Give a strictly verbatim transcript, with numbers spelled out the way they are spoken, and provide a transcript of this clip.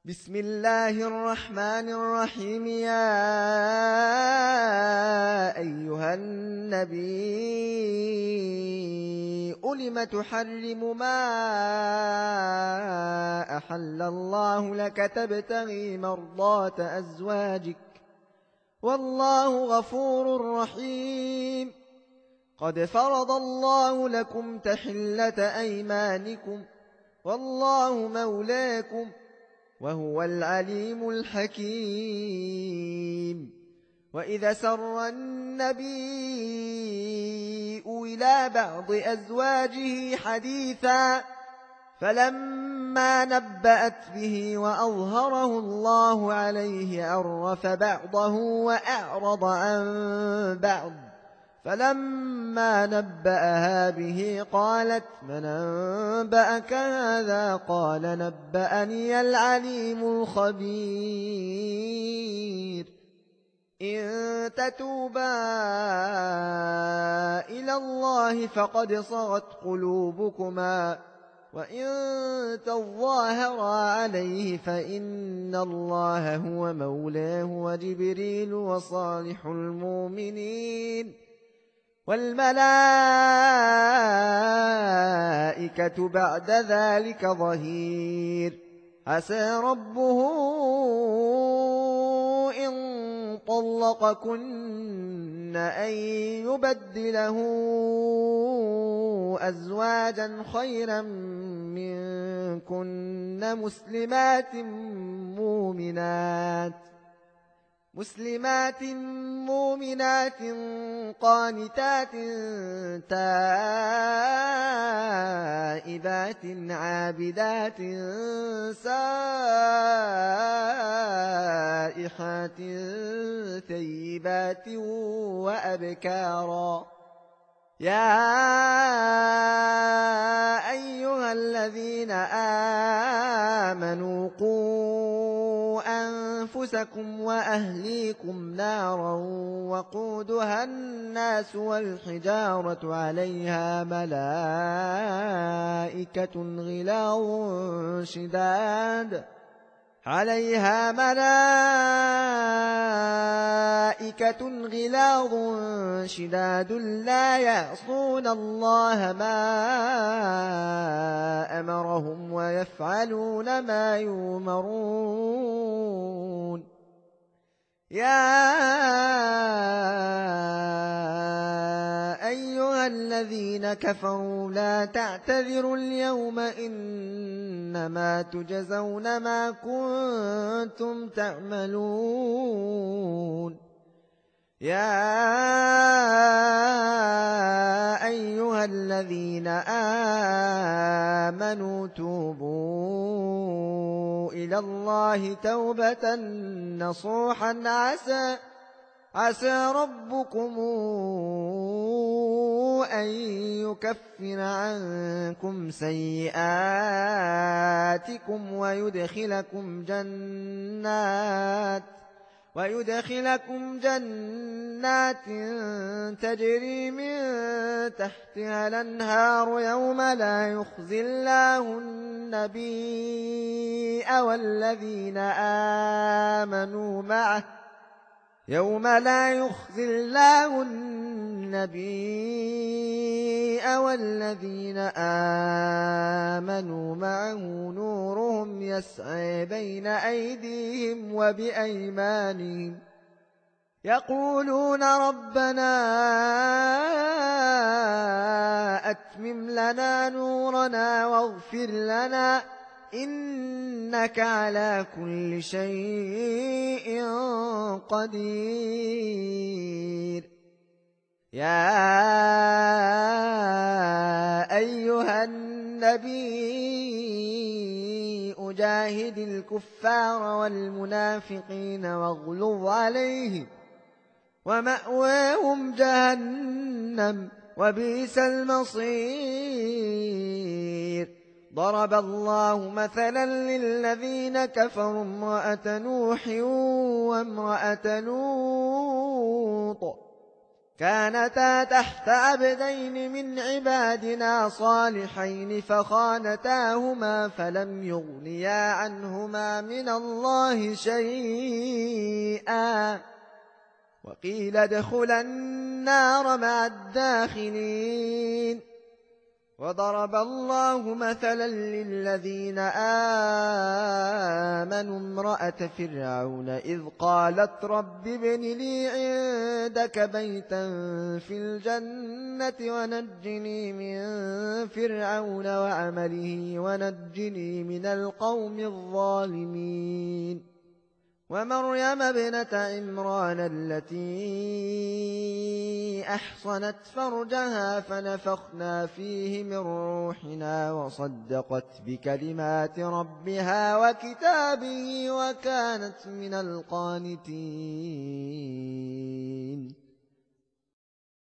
بسم الله الرحمن الرحيم. يا أيها النبي لم تحرم ما أحل الله لك تبتغي مرضات أزواجك والله غفور رحيم. قد فرض الله لكم تحلة أيمانكم والله مولاكم وهو العليم الحكيم. وإذا سر النبي إلى بعض أزواجه حديثا فلما نبأت به وأظهره الله عليه عرف بعضه وأعرض عن بعض، فلما نبأها به قالت من أنبأك هذا؟ قال نبأني العليم الخبير. إن تتوبا إلى الله فقد صغت قلوبكما وإن تظاهرا عليه فإن الله هو مولاه وجبريل وصالح المؤمنين والملائكة بعد ذلك ظهير. عسى ربه إن طلقكن أن يبدله أزواجا خيرا منكن مسلمات مؤمنات مسلمات مؤمنات قانتات تائبات عابدات سائحات ثيبات وأبكارا. يا أيها الذين آمنوا قوا أنفسكم وأهليكم نارا وقودها الناس والحجارة عليها ملائكة غلاظ شداد عليها ملائكة غلاظ شداد لا يعصون الله ما أمرهم ويفعلون ما يؤمرون. يا أيها الذين كفروا لا تعتذروا اليوم إنما تجزون ما كنتم تعملون. يا أيها الذين آمنوا توبوا إلى الله توبة نصوحا عسى عسى ربكم أن يكفر عنكم سيئاتكم ويدخلكم جنات ويدخلكم جنات تجري من تحتها الأنهار يوم لا يخزي الله النبي والذين آمنوا معه يوم لا يخزي الله النبي والذين آمنوا معه نورهم يسعى بين أيديهم وبأيمانهم يقولون ربنا أتمم لنا نورنا واغفر لنا إنك على كل شيء قدير. يا أيها النبي أجاهد الكفار والمنافقين واغلظ عليهم ومأواهم جهنم وبئس المصير. ضرب الله مثلا للذين كفروا امرأة نوح وامرأة لوط كانتا تحت عبدين من عبادنا صالحين فخانتاهما فلم يغنيا عنهما من الله شيئا وقيل ادخلا النار مع الداخلين. وضرب الله مثلا للذين آمنوا امرأة فرعون إذ قالت رب ابن لي عندك بيتا في الجنة ونجني من فرعون وعمله ونجني من القوم الظالمين. ومريم ابنة عمران التي أحصنت فرجها فنفخنا فيه من روحنا وصدقت بكلمات ربها وكتابه وكانت من القانتين.